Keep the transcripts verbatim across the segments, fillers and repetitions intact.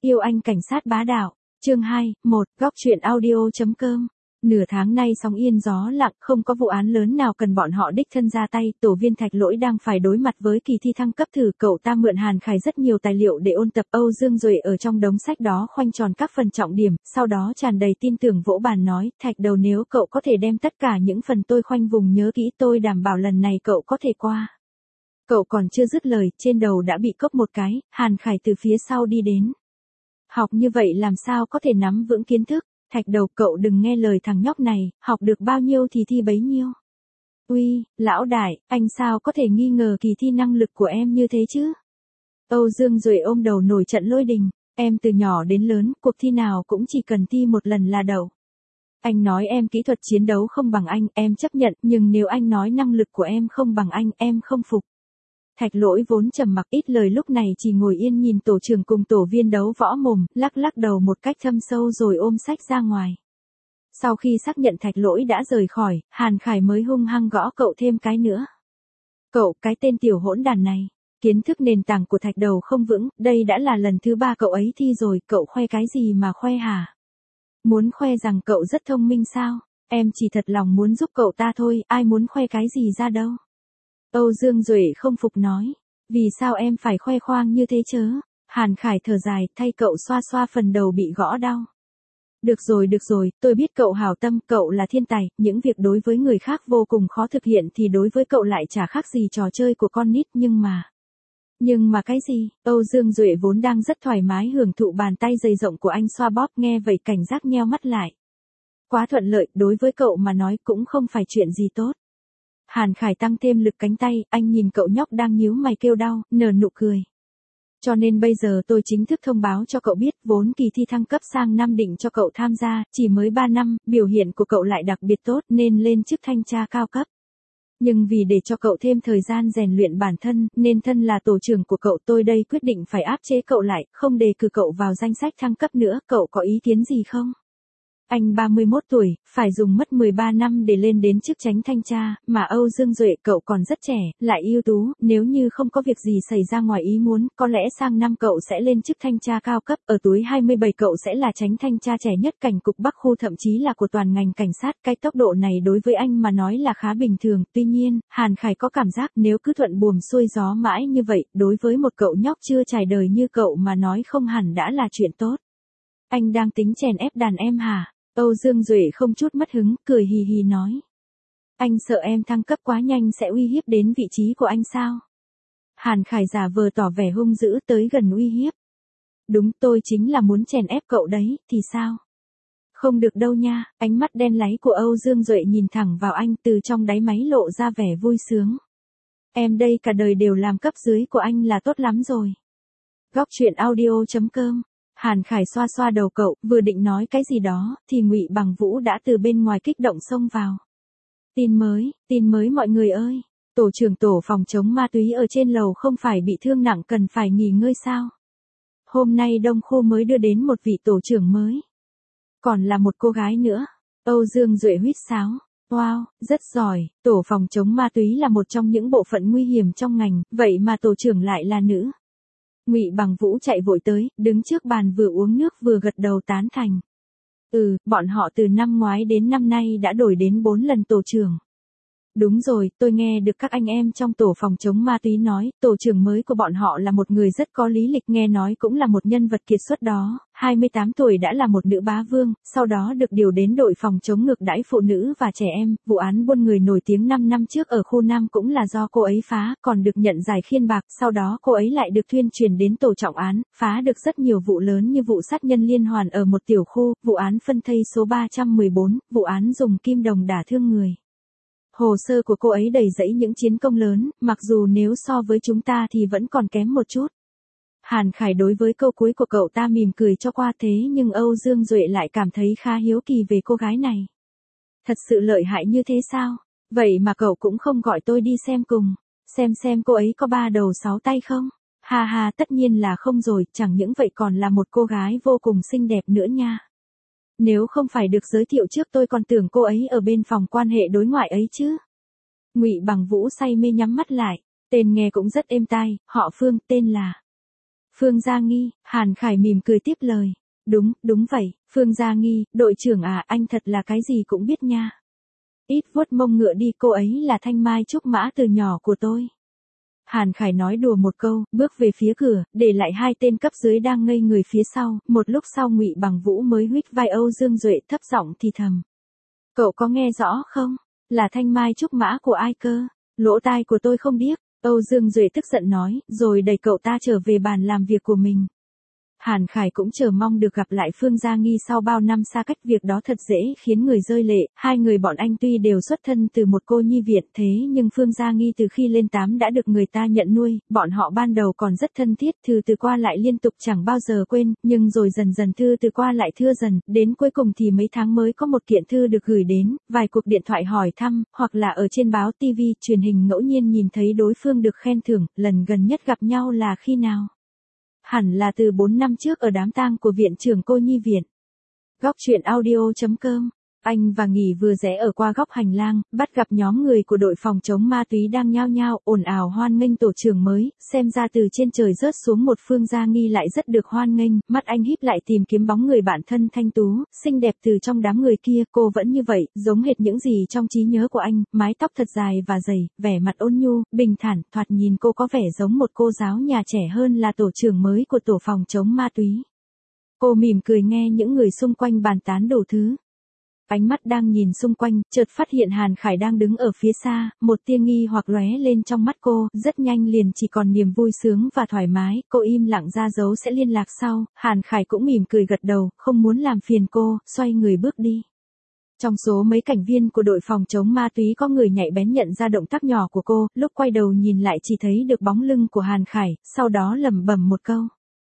Yêu anh cảnh sát bá đạo. Chương hai, một, góc truyện audio chấm com. Nửa tháng nay sóng yên gió lặng, không có vụ án lớn nào cần bọn họ đích thân ra tay. Tổ viên Thạch Lỗi đang phải đối mặt với kỳ thi thăng cấp thử. Cậu ta mượn Hàn Khải rất nhiều tài liệu để ôn tập. Âu Dương Duệ ở trong đống sách đó khoanh tròn các phần trọng điểm, sau đó tràn đầy tin tưởng vỗ bàn nói, Thạch đầu, nếu cậu có thể đem tất cả những phần tôi khoanh vùng nhớ kỹ, tôi đảm bảo lần này cậu có thể qua. Cậu còn chưa dứt lời, trên đầu đã bị cốc một cái. Hàn Khải từ phía sau đi đến. Học như vậy làm sao có thể nắm vững kiến thức? Thạch đầu, cậu đừng nghe lời thằng nhóc này, học được bao nhiêu thì thi bấy nhiêu. Uy, lão đại, anh sao có thể nghi ngờ kỳ thi năng lực của em như thế chứ? Âu Dương Duệ ôm đầu nổi trận lôi đình, em từ nhỏ đến lớn, cuộc thi nào cũng chỉ cần thi một lần là đậu. Anh nói em kỹ thuật chiến đấu không bằng anh, em chấp nhận, nhưng nếu anh nói năng lực của em không bằng anh, em không phục. Thạch Lỗi vốn trầm mặc ít lời lúc này chỉ ngồi yên nhìn tổ trưởng cùng tổ viên đấu võ mồm, lắc lắc đầu một cách thâm sâu rồi ôm sách ra ngoài. Sau khi xác nhận Thạch Lỗi đã rời khỏi, Hàn Khải mới hung hăng gõ cậu thêm cái nữa. Cậu, cái tên tiểu hỗn đàn này, kiến thức nền tảng của Thạch đầu không vững, đây đã là lần thứ ba cậu ấy thi rồi, cậu khoe cái gì mà khoe hả? Muốn khoe rằng cậu rất thông minh sao? Em chỉ thật lòng muốn giúp cậu ta thôi, ai muốn khoe cái gì ra đâu. Âu Dương Duệ không phục nói, vì sao em phải khoe khoang như thế chớ? Hàn Khải thở dài, thay cậu xoa xoa phần đầu bị gõ đau. Được rồi được rồi, tôi biết cậu hảo tâm, cậu là thiên tài, những việc đối với người khác vô cùng khó thực hiện thì đối với cậu lại chả khác gì trò chơi của con nít, nhưng mà... Nhưng mà cái gì? Âu Dương Duệ vốn đang rất thoải mái hưởng thụ bàn tay dày rộng của anh xoa bóp, nghe vậy cảnh giác nheo mắt lại. Quá thuận lợi, đối với cậu mà nói cũng không phải chuyện gì tốt. Hàn Khải tăng thêm lực cánh tay, anh nhìn cậu nhóc đang nhíu mày kêu đau, nở nụ cười. Cho nên bây giờ tôi chính thức thông báo cho cậu biết, vốn kỳ thi thăng cấp sang năm định cho cậu tham gia, chỉ mới ba năm, biểu hiện của cậu lại đặc biệt tốt nên lên chức thanh tra cao cấp. Nhưng vì để cho cậu thêm thời gian rèn luyện bản thân, nên thân là tổ trưởng của cậu tôi đây quyết định phải áp chế cậu lại, không đề cử cậu vào danh sách thăng cấp nữa, cậu có ý kiến gì không? Anh ba mươi mốt tuổi, phải dùng mất mười ba năm để lên đến chức chánh thanh tra, mà Âu Dương Duệ cậu còn rất trẻ, lại ưu tú, nếu như không có việc gì xảy ra ngoài ý muốn, có lẽ sang năm cậu sẽ lên chức thanh tra cao cấp, ở tuổi hai mươi bảy cậu sẽ là chánh thanh tra trẻ nhất cảnh cục Bắc khu, thậm chí là của toàn ngành cảnh sát. Cái tốc độ này đối với anh mà nói là khá bình thường, tuy nhiên, Hàn Khải có cảm giác nếu cứ thuận buồm xuôi gió mãi như vậy, đối với một cậu nhóc chưa trải đời như cậu mà nói không hẳn đã là chuyện tốt. Anh đang tính chèn ép đàn em hả? Âu Dương Duệ không chút mất hứng, cười hì hì nói. Anh sợ em thăng cấp quá nhanh sẽ uy hiếp đến vị trí của anh sao? Hàn Khải giả vờ tỏ vẻ hung dữ tới gần uy hiếp. Đúng, tôi chính là muốn chèn ép cậu đấy, thì sao? Không được đâu nha, ánh mắt đen láy của Âu Dương Duệ nhìn thẳng vào anh, từ trong đáy máy lộ ra vẻ vui sướng. Em đây cả đời đều làm cấp dưới của anh là tốt lắm rồi. Góc truyện audio chấm com. Hàn Khải xoa xoa đầu cậu, vừa định nói cái gì đó, thì Ngụy Bằng Vũ đã từ bên ngoài kích động xông vào. Tin mới, tin mới mọi người ơi, tổ trưởng tổ phòng chống ma túy ở trên lầu không phải bị thương nặng cần phải nghỉ ngơi sao? Hôm nay Đông Khu mới đưa đến một vị tổ trưởng mới. Còn là một cô gái nữa. Âu Dương Duệ huýt sáo. Wow, rất giỏi, tổ phòng chống ma túy là một trong những bộ phận nguy hiểm trong ngành, vậy mà tổ trưởng lại là nữ. Ngụy Bằng Vũ chạy vội tới, đứng trước bàn vừa uống nước vừa gật đầu tán thành. Ừ, bọn họ từ năm ngoái đến năm nay đã đổi đến bốn lần tổ trưởng. Đúng rồi, tôi nghe được các anh em trong tổ phòng chống ma túy nói, tổ trưởng mới của bọn họ là một người rất có lý lịch, nghe nói cũng là một nhân vật kiệt xuất đó, hai mươi tám tuổi đã là một nữ bá vương, sau đó được điều đến đội phòng chống ngược đãi phụ nữ và trẻ em, vụ án buôn người nổi tiếng năm năm trước ở khu Nam cũng là do cô ấy phá, còn được nhận giải khiên bạc, sau đó cô ấy lại được tuyên truyền đến tổ trọng án, phá được rất nhiều vụ lớn như vụ sát nhân liên hoàn ở một tiểu khu, vụ án phân thây số ba trăm mười bốn, vụ án dùng kim đồng đả thương người. Hồ sơ của cô ấy đầy dẫy những chiến công lớn, mặc dù nếu so với chúng ta thì vẫn còn kém một chút. Hàn Khải đối với câu cuối của cậu ta mỉm cười cho qua, thế nhưng Âu Dương Duệ lại cảm thấy khá hiếu kỳ về cô gái này. Thật sự lợi hại như thế sao? Vậy mà cậu cũng không gọi tôi đi xem cùng, xem xem cô ấy có ba đầu sáu tay không? Ha ha, tất nhiên là không rồi, chẳng những vậy còn là một cô gái vô cùng xinh đẹp nữa nha. Nếu không phải được giới thiệu trước tôi còn tưởng cô ấy ở bên phòng quan hệ đối ngoại ấy chứ. Ngụy Bằng Vũ say mê nhắm mắt lại, tên nghe cũng rất êm tai, họ Phương, tên là Phương Gia Nghi, Hàn Khải mỉm cười tiếp lời. Đúng, đúng vậy, Phương Gia Nghi, đội trưởng à, anh thật là cái gì cũng biết nha. Ít vuốt mông ngựa đi, cô ấy là thanh mai trúc mã từ nhỏ của tôi. Hàn Khải nói đùa một câu, bước về phía cửa, để lại hai tên cấp dưới đang ngây người phía sau, một lúc sau Ngụy Bằng Vũ mới huých vai Âu Dương Duệ thấp giọng thì thầm. Cậu có nghe rõ không? Là thanh mai trúc mã của ai cơ? Lỗ tai của tôi không điếc. Âu Dương Duệ tức giận nói, rồi đẩy cậu ta trở về bàn làm việc của mình. Hàn Khải cũng chờ mong được gặp lại Phương Gia Nghi sau bao năm xa cách, việc đó thật dễ khiến người rơi lệ, hai người bọn anh tuy đều xuất thân từ một cô nhi viện thế nhưng Phương Gia Nghi từ khi lên tám đã được người ta nhận nuôi, bọn họ ban đầu còn rất thân thiết, thư từ qua lại liên tục chẳng bao giờ quên, nhưng rồi dần dần thư từ qua lại thưa dần, đến cuối cùng thì mấy tháng mới có một kiện thư được gửi đến, vài cuộc điện thoại hỏi thăm, hoặc là ở trên báo ti vi, truyền hình ngẫu nhiên nhìn thấy đối phương được khen thưởng, lần gần nhất gặp nhau là khi nào? Hẳn là từ bốn năm trước ở đám tang của viện trưởng cô nhi viện. Góc truyện audio chấm com. Anh và Nghỉ vừa rẽ ở qua góc hành lang, bắt gặp nhóm người của đội phòng chống ma túy đang nhao nhao ồn ào hoan nghênh tổ trưởng mới, xem ra từ trên trời rớt xuống một Phương Gia Nghi lại rất được hoan nghênh, mắt anh híp lại tìm kiếm bóng người bạn thân thanh tú, xinh đẹp từ trong đám người kia, cô vẫn như vậy, giống hệt những gì trong trí nhớ của anh, mái tóc thật dài và dày, vẻ mặt ôn nhu, bình thản, thoạt nhìn cô có vẻ giống một cô giáo nhà trẻ hơn là tổ trưởng mới của tổ phòng chống ma túy. Cô mỉm cười nghe những người xung quanh bàn tán đủ thứ. Ánh mắt đang nhìn xung quanh, chợt phát hiện Hàn Khải đang đứng ở phía xa, một tia nghi hoặc lóe lên trong mắt cô, rất nhanh liền chỉ còn niềm vui sướng và thoải mái, cô im lặng ra dấu sẽ liên lạc sau, Hàn Khải cũng mỉm cười gật đầu, không muốn làm phiền cô, xoay người bước đi. Trong số mấy cảnh viên của đội phòng chống ma túy có người nhạy bén nhận ra động tác nhỏ của cô, lúc quay đầu nhìn lại chỉ thấy được bóng lưng của Hàn Khải, sau đó lẩm bẩm một câu.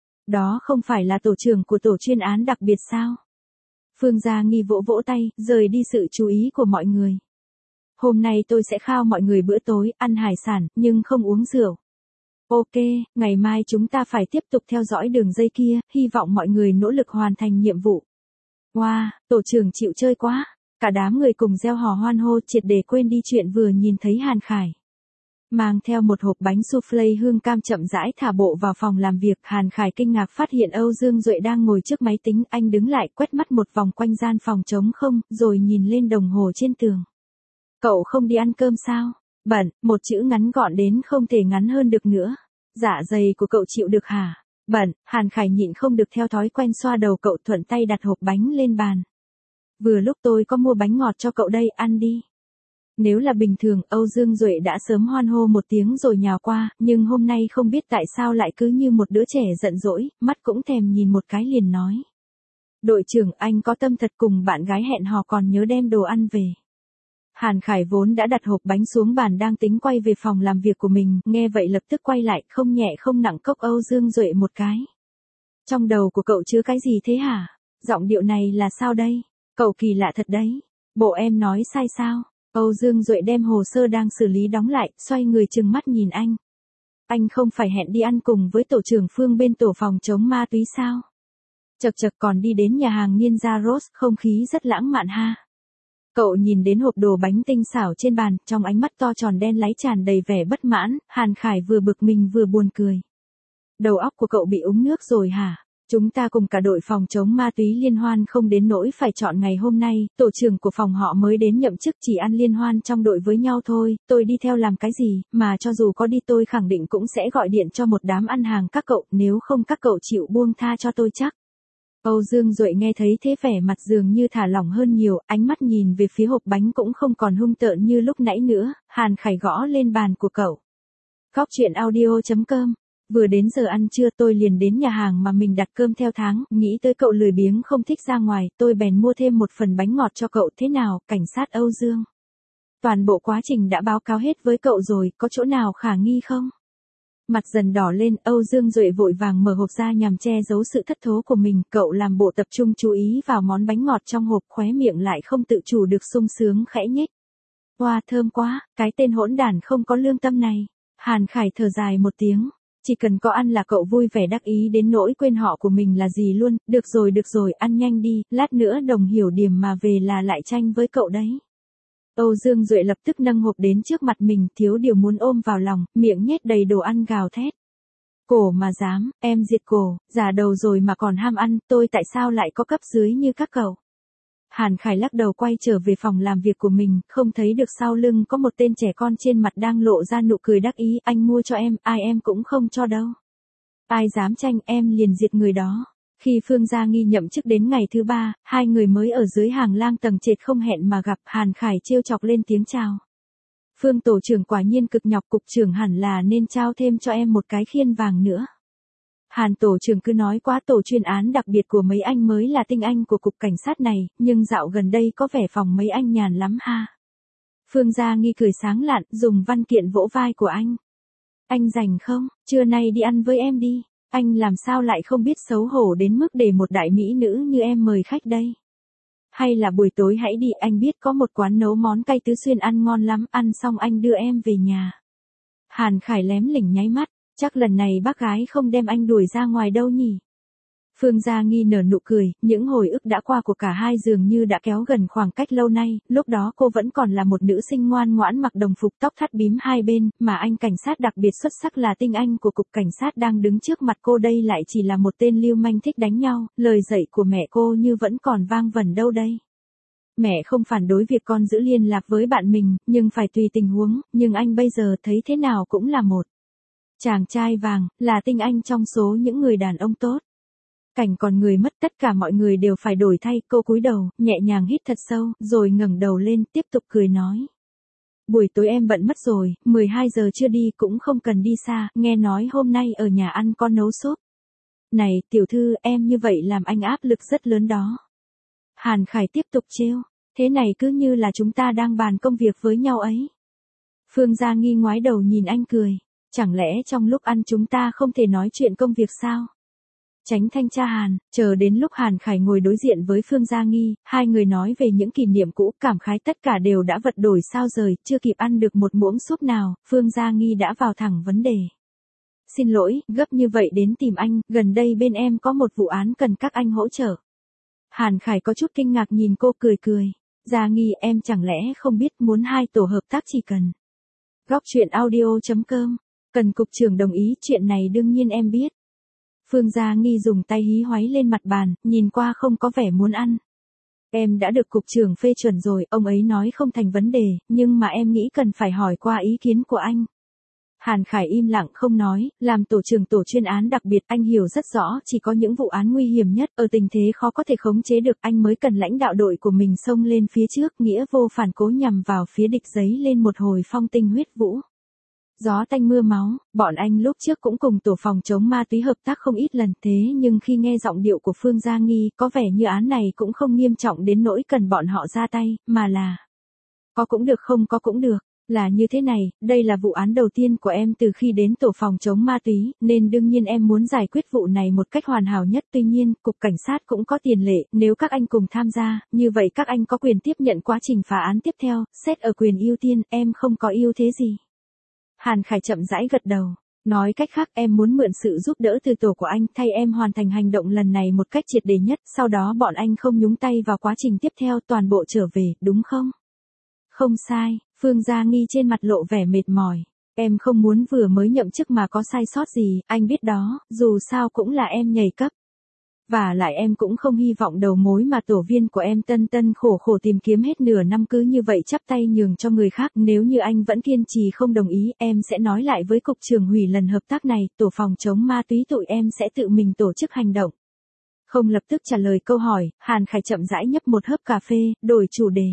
Đó không phải là tổ trưởng của tổ chuyên án đặc biệt sao? Phương Gia Nghi vỗ vỗ tay, rời đi sự chú ý của mọi người. Hôm nay tôi sẽ khao mọi người bữa tối, ăn hải sản, nhưng không uống rượu. Ok, ngày mai chúng ta phải tiếp tục theo dõi đường dây kia, hy vọng mọi người nỗ lực hoàn thành nhiệm vụ. Wow, tổ trưởng chịu chơi quá. Cả đám người cùng reo hò hoan hô triệt để quên đi chuyện vừa nhìn thấy Hàn Khải. Mang theo một hộp bánh soufflé hương cam chậm rãi thả bộ vào phòng làm việc, Hàn Khải kinh ngạc phát hiện Âu Dương Duệ đang ngồi trước máy tính, anh đứng lại quét mắt một vòng quanh gian phòng trống không, rồi nhìn lên đồng hồ trên tường. Cậu không đi ăn cơm sao? Bận, một chữ ngắn gọn đến không thể ngắn hơn được nữa. Dạ dày của cậu chịu được hả? Bận, Hàn Khải nhịn không được theo thói quen xoa đầu cậu, thuận tay đặt hộp bánh lên bàn. Vừa lúc tôi có mua bánh ngọt cho cậu đây, ăn đi. Nếu là bình thường, Âu Dương Duệ đã sớm hoan hô một tiếng rồi nhào qua, nhưng hôm nay không biết tại sao lại cứ như một đứa trẻ giận dỗi, mắt cũng thèm nhìn một cái liền nói. Đội trưởng, anh có tâm thật, cùng bạn gái hẹn hò còn nhớ đem đồ ăn về. Hàn Khải vốn đã đặt hộp bánh xuống bàn đang tính quay về phòng làm việc của mình, nghe vậy lập tức quay lại, không nhẹ không nặng cốc Âu Dương Duệ một cái. Trong đầu của cậu chứa cái gì thế hả? Giọng điệu này là sao đây? Cậu kỳ lạ thật đấy. Bộ em nói sai sao? Âu Dương Duệ đem hồ sơ đang xử lý đóng lại, xoay người trừng mắt nhìn anh. Anh không phải hẹn đi ăn cùng với tổ trưởng Phương bên tổ phòng chống ma túy sao? Chật chật, còn đi đến nhà hàng Ninja Rose, không khí rất lãng mạn ha. Cậu nhìn đến hộp đồ bánh tinh xảo trên bàn, trong ánh mắt to tròn đen láy tràn đầy vẻ bất mãn, Hàn Khải vừa bực mình vừa buồn cười. Đầu óc của cậu bị uống nước rồi hả? Chúng ta cùng cả đội phòng chống ma túy liên hoan không đến nỗi phải chọn ngày hôm nay, tổ trưởng của phòng họ mới đến nhậm chức, chỉ ăn liên hoan trong đội với nhau thôi, tôi đi theo làm cái gì, mà cho dù có đi tôi khẳng định cũng sẽ gọi điện cho một đám ăn hàng các cậu, nếu không các cậu chịu buông tha cho tôi chắc. Âu Dương Duệ nghe thấy thế vẻ mặt dường như thả lỏng hơn nhiều, ánh mắt nhìn về phía hộp bánh cũng không còn hung tợn như lúc nãy nữa, Hàn Khải gõ lên bàn của cậu. Góc truyện audio chấm com. Vừa đến giờ ăn trưa tôi liền đến nhà hàng mà mình đặt cơm theo tháng, nghĩ tới cậu lười biếng không thích ra ngoài, tôi bèn mua thêm một phần bánh ngọt cho cậu. Thế nào, cảnh sát Âu Dương? Toàn bộ quá trình đã báo cáo hết với cậu rồi, có chỗ nào khả nghi không? Mặt dần đỏ lên, Âu Dương Duệ vội vàng mở hộp ra nhằm che giấu sự thất thố của mình, cậu làm bộ tập trung chú ý vào món bánh ngọt trong hộp, khóe miệng lại không tự chủ được sung sướng khẽ nhếch. Wow, thơm quá, cái tên hỗn đản không có lương tâm này. Hàn Khải thở dài một tiếng. Chỉ cần có ăn là cậu vui vẻ đắc ý đến nỗi quên họ của mình là gì luôn, được rồi được rồi, ăn nhanh đi, lát nữa Đồng Hiểu Điểm mà về là lại tranh với cậu đấy. Âu Dương Duệ lập tức nâng hộp đến trước mặt mình, thiếu điều muốn ôm vào lòng, miệng nhét đầy đồ ăn gào thét. Cổ mà dám, em diệt cổ, già đầu rồi mà còn ham ăn, tôi tại sao lại có cấp dưới như các cậu? Hàn Khải lắc đầu quay trở về phòng làm việc của mình, không thấy được sau lưng có một tên trẻ con trên mặt đang lộ ra nụ cười đắc ý, anh mua cho em, ai em cũng không cho đâu. Ai dám tranh em liền diệt người đó. Khi Phương Gia Nghi nhậm chức đến ngày thứ ba, hai người mới ở dưới hàng lang tầng trệt không hẹn mà gặp. Hàn Khải trêu chọc lên tiếng chào. Phương tổ trưởng quả nhiên cực nhọc, cục trưởng hẳn là nên trao thêm cho em một cái khiên vàng nữa. Hàn tổ trưởng cứ nói quá, tổ chuyên án đặc biệt của mấy anh mới là tinh anh của cục cảnh sát này, nhưng dạo gần đây có vẻ phòng mấy anh nhàn lắm ha. Phương Gia Nghi cười sáng lạn, dùng văn kiện vỗ vai của anh. Anh rảnh không, trưa nay đi ăn với em đi. Anh làm sao lại không biết xấu hổ đến mức để một đại mỹ nữ như em mời khách đây. Hay là buổi tối hãy đi, anh biết có một quán nấu món cay tứ xuyên ăn ngon lắm, ăn xong anh đưa em về nhà. Hàn Khải lém lỉnh nháy mắt, chắc lần này bác gái không đem anh đuổi ra ngoài đâu nhỉ. Phương Gia Nghi nở nụ cười, những hồi ức đã qua của cả hai dường như đã kéo gần khoảng cách lâu nay, lúc đó cô vẫn còn là một nữ sinh ngoan ngoãn mặc đồng phục tóc thắt bím hai bên, mà anh cảnh sát đặc biệt xuất sắc là tinh anh của cục cảnh sát đang đứng trước mặt cô đây lại chỉ là một tên lưu manh thích đánh nhau, lời dạy của mẹ cô như vẫn còn vang vẩn đâu đây. Mẹ không phản đối việc con giữ liên lạc với bạn mình, nhưng phải tùy tình huống, nhưng anh bây giờ thấy thế nào cũng là một chàng trai vàng, là tinh anh trong số những người đàn ông tốt. Cảnh còn người mất, tất cả mọi người đều phải đổi thay. Cô cúi đầu, nhẹ nhàng hít thật sâu, rồi ngẩng đầu lên, tiếp tục cười nói. Buổi tối em bận mất rồi, mười hai giờ chưa đi cũng không cần đi xa, nghe nói hôm nay ở nhà ăn con nấu súp. Này, tiểu thư, em như vậy làm anh áp lực rất lớn đó. Hàn Khải tiếp tục trêu, thế này cứ như là chúng ta đang bàn công việc với nhau ấy. Phương Gia Nghi ngoái đầu nhìn anh cười, chẳng lẽ trong lúc ăn chúng ta không thể nói chuyện công việc sao? Tránh thanh tra Hàn, chờ đến lúc Hàn Khải ngồi đối diện với Phương Gia Nghi, hai người nói về những kỷ niệm cũ, cảm khái tất cả đều đã vật đổi sao rời, chưa kịp ăn được một muỗng súp nào, Phương Gia Nghi đã vào thẳng vấn đề. Xin lỗi, gấp như vậy đến tìm anh, gần đây bên em có một vụ án cần các anh hỗ trợ. Hàn Khải có chút kinh ngạc nhìn cô cười cười, Gia Nghi em chẳng lẽ không biết muốn hai tổ hợp tác chỉ cần. Góc truyện audio chấm com, cần cục trưởng đồng ý, chuyện này đương nhiên em biết. Phương Gia Nghi dùng tay hí hoáy lên mặt bàn, nhìn qua không có vẻ muốn ăn. Em đã được cục trưởng phê chuẩn rồi, ông ấy nói không thành vấn đề, nhưng mà em nghĩ cần phải hỏi qua ý kiến của anh. Hàn Khải im lặng không nói, làm tổ trưởng tổ chuyên án đặc biệt, anh hiểu rất rõ, chỉ có những vụ án nguy hiểm nhất, ở tình thế khó có thể khống chế được, anh mới cần lãnh đạo đội của mình xông lên phía trước, nghĩa vô phản cố nhằm vào phía địch, giấy lên một hồi phong tinh huyết vũ. Gió tanh mưa máu, bọn anh lúc trước cũng cùng tổ phòng chống ma túy hợp tác không ít lần, thế nhưng khi nghe giọng điệu của Phương Gia Nghi, có vẻ như án này cũng không nghiêm trọng đến nỗi cần bọn họ ra tay, mà là có cũng được không có cũng được, là như thế này, đây là vụ án đầu tiên của em từ khi đến tổ phòng chống ma túy, nên đương nhiên em muốn giải quyết vụ này một cách hoàn hảo nhất, tuy nhiên, cục cảnh sát cũng có tiền lệ, nếu các anh cùng tham gia, như vậy các anh có quyền tiếp nhận quá trình phá án tiếp theo, xét ở quyền ưu tiên, em không có ưu thế gì. Hàn Khải chậm rãi gật đầu, nói cách khác em muốn mượn sự giúp đỡ từ tổ của anh thay em hoàn thành hành động lần này một cách triệt để nhất, sau đó bọn anh không nhúng tay vào quá trình tiếp theo, toàn bộ trở về, đúng không? Không sai, Phương Gia Nghi trên mặt lộ vẻ mệt mỏi, em không muốn vừa mới nhậm chức mà có sai sót gì, anh biết đó, dù sao cũng là em nhảy cấp. Và lại em cũng không hy vọng đầu mối mà tổ viên của em tân tân khổ khổ tìm kiếm hết nửa năm cứ như vậy chắp tay nhường cho người khác. Nếu như anh vẫn kiên trì không đồng ý, em sẽ nói lại với cục trưởng hủy lần hợp tác này, tổ phòng chống ma túy tụi em sẽ tự mình tổ chức hành động. Không lập tức trả lời câu hỏi, Hàn Khải chậm rãi nhấp một hớp cà phê, đổi chủ đề.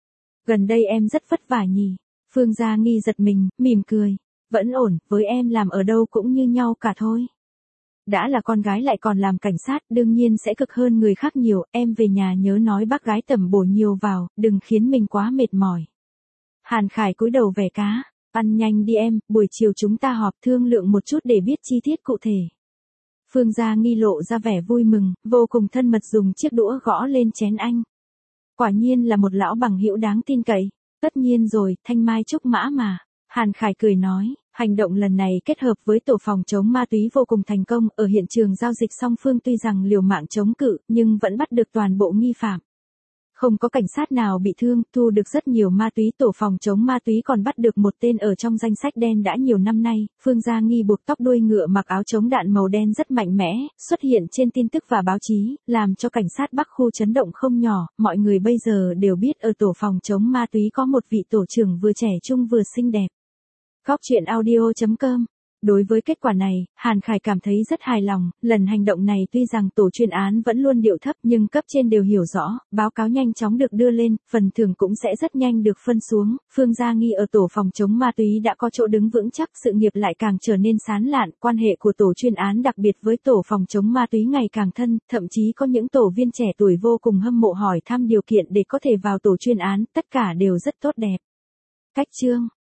Gần đây em rất vất vả nhỉ? Phương Gia Nghi giật mình, mỉm cười. Vẫn ổn, với em làm ở đâu cũng như nhau cả thôi. Đã là con gái lại còn làm cảnh sát, đương nhiên sẽ cực hơn người khác nhiều, em về nhà nhớ nói bác gái tẩm bổ nhiều vào, đừng khiến mình quá mệt mỏi. Hàn Khải cúi đầu vẻ cá, ăn nhanh đi em, buổi chiều chúng ta họp thương lượng một chút để biết chi tiết cụ thể. Phương Gia Nghi lộ ra vẻ vui mừng, vô cùng thân mật dùng chiếc đũa gõ lên chén anh. Quả nhiên là một lão bằng hữu đáng tin cậy, tất nhiên rồi, thanh mai trúc mã mà. Hàn Khải cười nói, hành động lần này kết hợp với tổ phòng chống ma túy vô cùng thành công, ở hiện trường giao dịch song phương tuy rằng liều mạng chống cự, nhưng vẫn bắt được toàn bộ nghi phạm. Không có cảnh sát nào bị thương, thu được rất nhiều ma túy, tổ phòng chống ma túy còn bắt được một tên ở trong danh sách đen đã nhiều năm nay. Phương Gia Nghi buộc tóc đuôi ngựa, mặc áo chống đạn màu đen rất mạnh mẽ, xuất hiện trên tin tức và báo chí, làm cho cảnh sát Bắc Khu chấn động không nhỏ. Mọi người bây giờ đều biết ở tổ phòng chống ma túy có một vị tổ trưởng vừa trẻ trung vừa xinh đẹp. Góc truyện audio chấm com. Đối với kết quả này, Hàn Khải cảm thấy rất hài lòng, lần hành động này tuy rằng tổ chuyên án vẫn luôn điệu thấp nhưng cấp trên đều hiểu rõ, báo cáo nhanh chóng được đưa lên, phần thưởng cũng sẽ rất nhanh được phân xuống. Phương Gia Nghi ở tổ phòng chống ma túy đã có chỗ đứng vững chắc, sự nghiệp lại càng trở nên sán lạn, quan hệ của tổ chuyên án đặc biệt với tổ phòng chống ma túy ngày càng thân, thậm chí có những tổ viên trẻ tuổi vô cùng hâm mộ hỏi thăm điều kiện để có thể vào tổ chuyên án, tất cả đều rất tốt đẹp. Cách chương